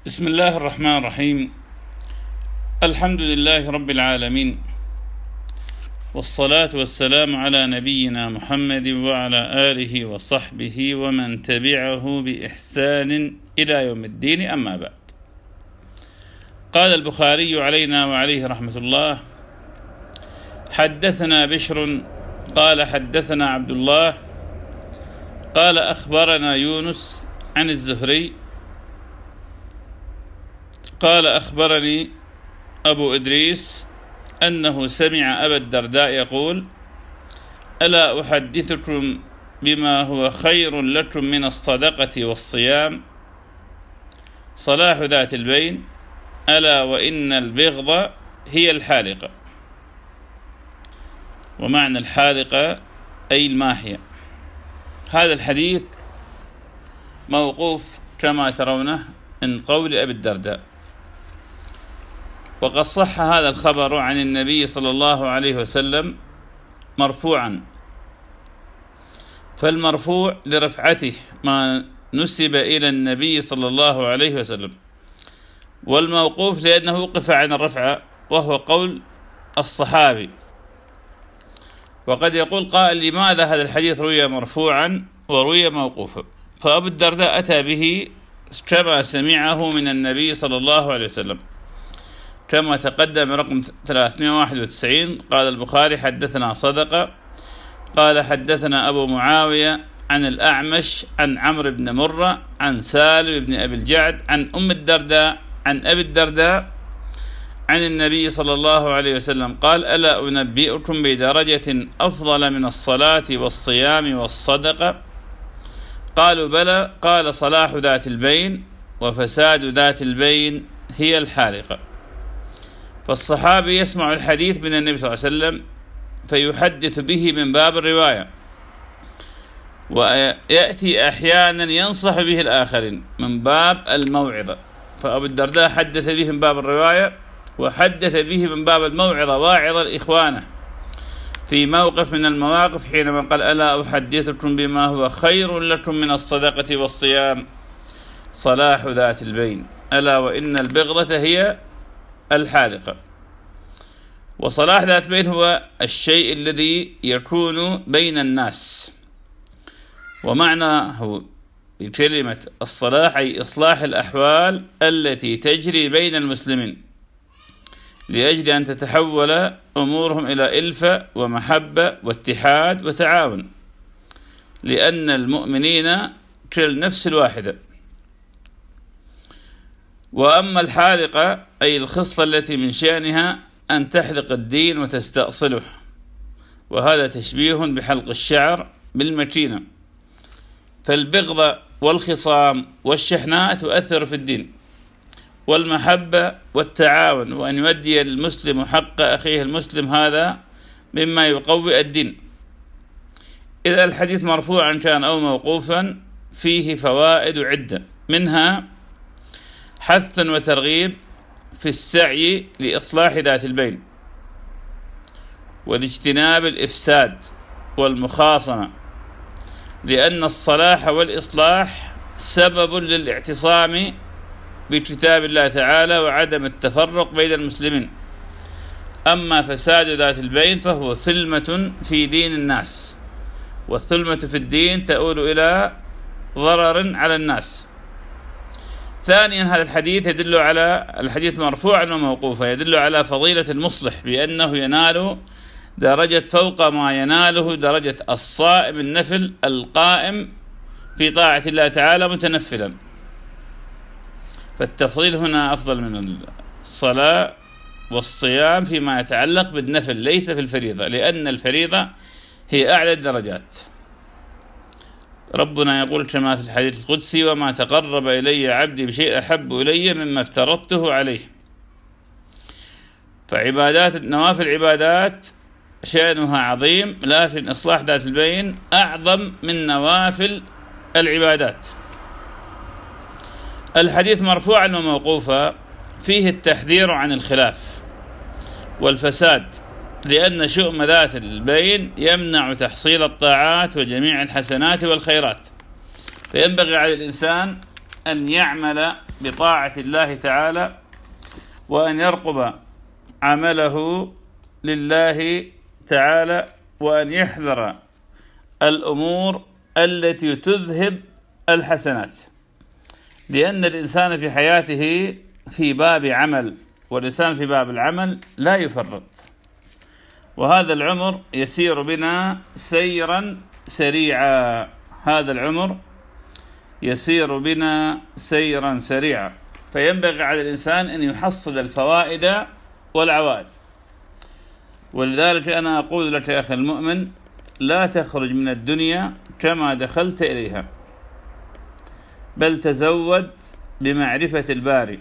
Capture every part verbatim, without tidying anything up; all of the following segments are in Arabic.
بسم الله الرحمن الرحيم. الحمد لله رب العالمين، والصلاة والسلام على نبينا محمد وعلى آله وصحبه ومن تبعه بإحسان إلى يوم الدين، أما بعد. قال البخاري علينا وعليه رحمة الله: حدثنا بشر قال حدثنا عبد الله قال أخبرنا يونس عن الزهري قال أخبرني أبو إدريس أنه سمع أبا الدرداء يقول: ألا أحدثكم بما هو خير لكم من الصدقة والصيام، صلاح ذات البين، ألا وإن البغض هي الحالقة. ومعنى الحالقة أي الماحية. هذا الحديث موقوف كما ترونه من قول أبي الدرداء، وقد صح هذا الخبر عن النبي صلى الله عليه وسلم مرفوعا، فالمرفوع لرفعته ما نسب إلى النبي صلى الله عليه وسلم، والموقوف لأنه وقف عن الرفعة وهو قول الصحابي. وقد يقول قائل: لماذا هذا الحديث روي مرفوعا وروي موقوفا؟ فأبو الدرداء أتى به كما سمعه من النبي صلى الله عليه وسلم، كما تقدم رقم ثلاثمائة وواحد وتسعين. قال البخاري: حدثنا صدقة قال حدثنا أبو معاوية عن الأعمش عن عمرو بن مرة عن سالم بن أبي الجعد عن أم الدرداء عن أبي الدرداء عن النبي صلى الله عليه وسلم قال: ألا أنبئكم بدرجة أفضل من الصلاة والصيام والصدقة؟ قالوا: بلى. قال: صلاح ذات البين وفساد ذات البين هي الحالقة. فالصحابي يسمع الحديث من النبي صلى الله عليه وسلم فيحدث به من باب الرواية، ويأتي أحيانا ينصح به الآخرين من باب الموعظة. فأبو الدرداء حدث به من باب الرواية، وحدث به من باب الموعظة، واعظا إخوانه في موقف من المواقف حينما قال: ألا أحدثكم بما هو خير لكم من الصدقة والصيام، صلاح ذات البين، ألا وإن البغضة هي الحالقة. وصلاح ذات البين هو الشيء الذي يكون بين الناس، ومعناه بكلمة الصلاح أي إصلاح الأحوال التي تجري بين المسلمين، لأجل أن تتحول أمورهم إلى ألفة ومحبة واتحاد وتعاون، لأن المؤمنين كالنفس الواحدة. وأما الحالقة أي الخصلة التي من شأنها أن تحلق الدين وتستأصله، وهذا تشبيه بحلق الشعر بالمكينة. فالبغض والخصام والشحناء تؤثر في الدين، والمحبة والتعاون وأن يؤدي المسلم حق أخيه المسلم، هذا مما يقوي الدين. إذا الحديث مرفوعا كان أو موقوفا فيه فوائد عدة، منها حث وترغيب في السعي لإصلاح ذات البين والاجتناب الإفساد والمخاصمة، لأن الصلاح والإصلاح سبب للاعتصام بكتاب الله تعالى وعدم التفرق بين المسلمين. أما فساد ذات البين فهو ثلمة في دين الناس، والثلمة في الدين تؤول إلى ضرر على الناس. ثانيا، هذا الحديث يدل على الحديث مرفوعا وموقوفا يدل على فضيلة المصلح، بأنه ينال درجة فوق ما يناله درجة الصائم النفل القائم في طاعة الله تعالى متنفلا. فالتفضيل هنا أفضل من الصلاة والصيام فيما يتعلق بالنفل، ليس في الفريضة، لأن الفريضة هي أعلى الدرجات. ربنا يقول كما في الحديث القدسي: وما تقرب إلي عبدي بشيء أحب إلي مما افترضته عليه. فعبادات نوافل العبادات شأنها عظيم، لكن إصلاح ذات البين أعظم من نوافل العبادات. الحديث مرفوعا وموقوفا فيه التحذير عن الخلاف والفساد، لأن شؤم ذات البين يمنع تحصيل الطاعات وجميع الحسنات والخيرات. فينبغي على الإنسان أن يعمل بطاعة الله تعالى وأن يرقب عمله لله تعالى وأن يحذر الأمور التي تذهب الحسنات، لأن الإنسان في حياته في باب عمل، والإنسان في باب العمل لا يفرط، وهذا العمر يسير بنا سيرا سريعا، هذا العمر يسير بنا سيرا سريعا، فينبغي على الإنسان أن يحصل الفوائد والعوائد. ولذلك أنا أقول لك يا أخي المؤمن: لا تخرج من الدنيا كما دخلت إليها، بل تزود بمعرفة الباري،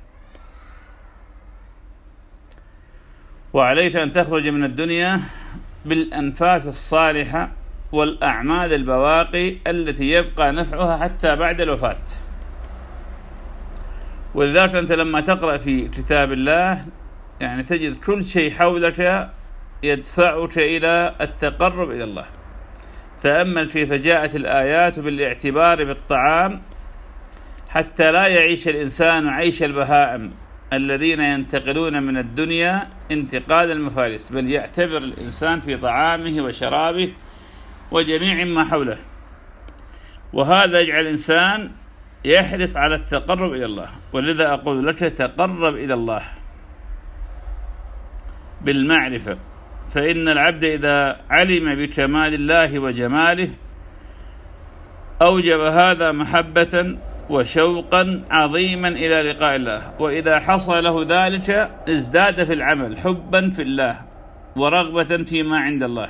وعليك أن تخرج من الدنيا بالأنفاس الصالحة والأعمال البواقي التي يبقى نفعها حتى بعد الوفاة. ولذلك أنت لما تقرأ في كتاب الله يعني تجد كل شيء حولك يدفعك إلى التقرب إلى الله. تأمل كيف جاءت الآيات بالاعتبار بالطعام حتى لا يعيش الإنسان عيش البهائم الذين ينتقلون من الدنيا انتقال المفارس، بل يعتبر الإنسان في طعامه وشرابه وجميع ما حوله، وهذا يجعل الإنسان يحرص على التقرب إلى الله. ولذا أقول لك: تقرب إلى الله بالمعرفة، فإن العبد إذا علم بكمال الله وجماله أوجب هذا محبة وشوقا عظيما إلى لقاء الله، وإذا حصل له ذلك ازداد في العمل حبا في الله ورغبة فيما عند الله.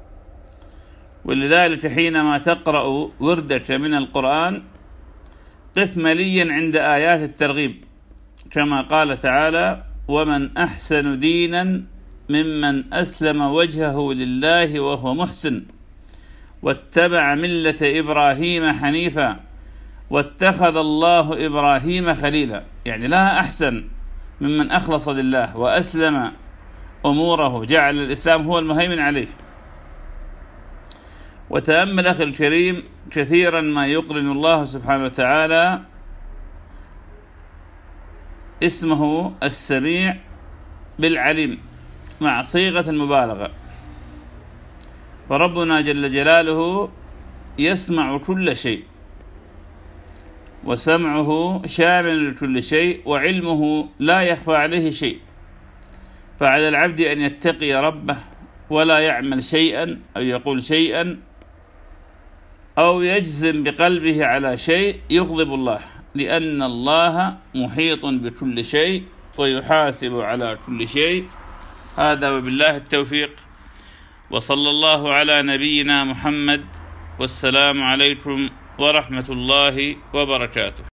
ولذلك حينما تقرأ وردك من القرآن قف مليا عند آيات الترغيب، كما قال تعالى: ومن أحسن دينا ممن أسلم وجهه لله وهو محسن واتبع ملة إبراهيم حنيفا واتخذ الله إبراهيم خليلا. يعني لا أحسن ممن أخلص لله وأسلم أموره، جعل الإسلام هو المهيمن عليه. وتأمل أخي الكريم كثيرا ما يقرن الله سبحانه وتعالى اسمه السميع بالعليم مع صيغة المبالغة، فربنا جل جلاله يسمع كل شيء، وسمعه شامل لكل شيء، وعلمه لا يخفى عليه شيء. فعلى العبد أن يتقي ربه ولا يعمل شيئا أو يقول شيئا أو يجزم بقلبه على شيء يغضب الله، لأن الله محيط بكل شيء ويحاسب على كل شيء. هذا وبالله التوفيق، وصلى الله على نبينا محمد، والسلام عليكم ورحمة الله وبركاته.